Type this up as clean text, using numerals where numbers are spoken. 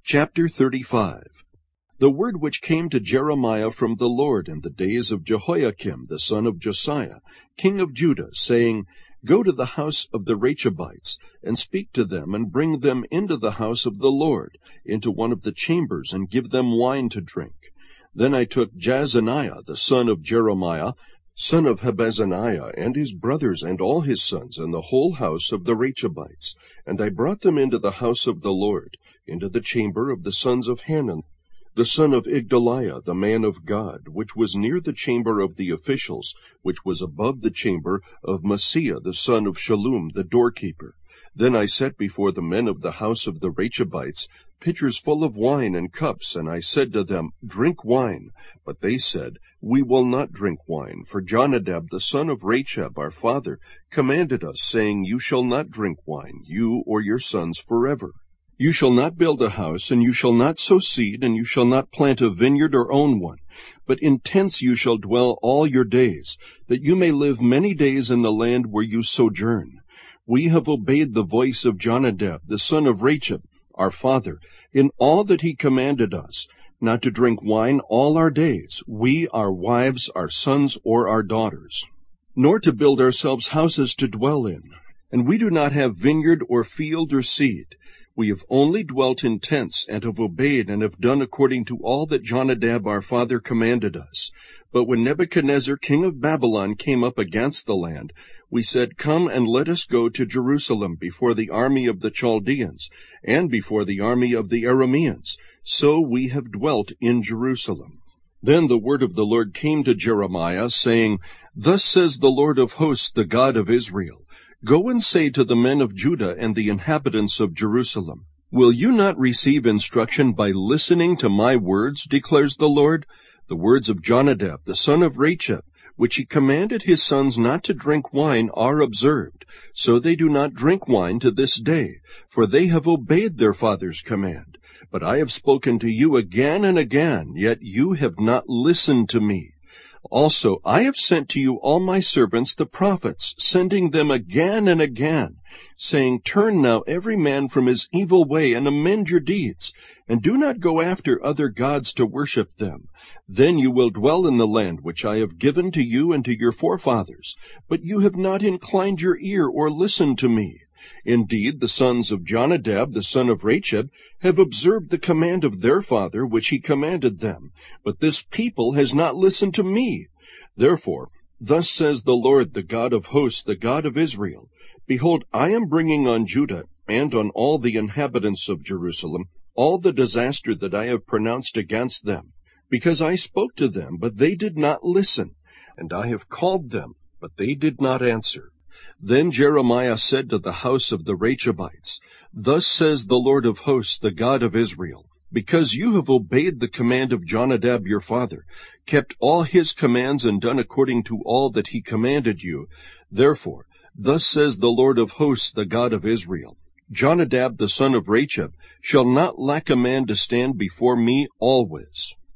Chapter 35. The word which came to Jeremiah from the Lord in the days of Jehoiakim the son of Josiah, king of Judah, saying, Go to the house of the Rechabites, and speak to them, and bring them into the house of the Lord, into one of the chambers, and give them wine to drink. Then I took Jaazaniah the son of Jeremiah, son of Habazaniah, and his brothers and all his sons, and the whole house of the Rechabites, and I brought them into the house of the Lord, into the chamber of the sons of Hanan, the son of Igdaliah, the man of God, which was near the chamber of the officials, which was above the chamber of Maaseiah the son of Shallum, the doorkeeper. Then I set before the men of the house of the Rechabites pitchers full of wine and cups, and I said to them, Drink wine. But they said, We will not drink wine, for Jonadab the son of Rechab, our father, commanded us, saying, You shall not drink wine, you or your sons forever. You shall not build a house, and you shall not sow seed, and you shall not plant a vineyard or own one. But in tents you shall dwell all your days, that you may live many days in the land where you sojourn. We have obeyed the voice of Jonadab, the son of Rechab, our father, in all that he commanded us, not to drink wine all our days, we, our wives, our sons, or our daughters, nor to build ourselves houses to dwell in. And we do not have vineyard or field or seed. We have only dwelt in tents, and have obeyed and have done according to all that Jonadab our father commanded us. But when Nebuchadnezzar king of Babylon came up against the land, we said, Come and let us go to Jerusalem before the army of the Chaldeans, and before the army of the Arameans. So we have dwelt in Jerusalem. Then the word of the Lord came to Jeremiah, saying, Thus says the Lord of hosts, the God of Israel, Go and say to the men of Judah and the inhabitants of Jerusalem, Will you not receive instruction by listening to my words, declares the Lord? The words of Jonadab, the son of Rechab, which he commanded his sons not to drink wine, are observed. So they do not drink wine to this day, for they have obeyed their father's command. But I have spoken to you again and again, yet you have not listened to me. Also, I have sent to you all my servants the prophets, sending them again and again, saying, Turn now every man from his evil way, and amend your deeds, and do not go after other gods to worship them. Then you will dwell in the land which I have given to you and to your forefathers. But you have not inclined your ear or listened to me. Indeed, the sons of Jonadab, the son of Rechab, have observed the command of their father, which he commanded them. But this people has not listened to me. Therefore, thus says the Lord, the God of hosts, the God of Israel, Behold, I am bringing on Judah and on all the inhabitants of Jerusalem all the disaster that I have pronounced against them, because I spoke to them, but they did not listen, and I have called them, but they did not answer. Then Jeremiah said to the house of the Rechabites, Thus says the Lord of hosts, the God of Israel, Because you have obeyed the command of Jonadab your father, kept all his commands and done according to all that he commanded you, therefore, thus says the Lord of hosts, the God of Israel, Jonadab the son of Rechab shall not lack a man to stand before me always.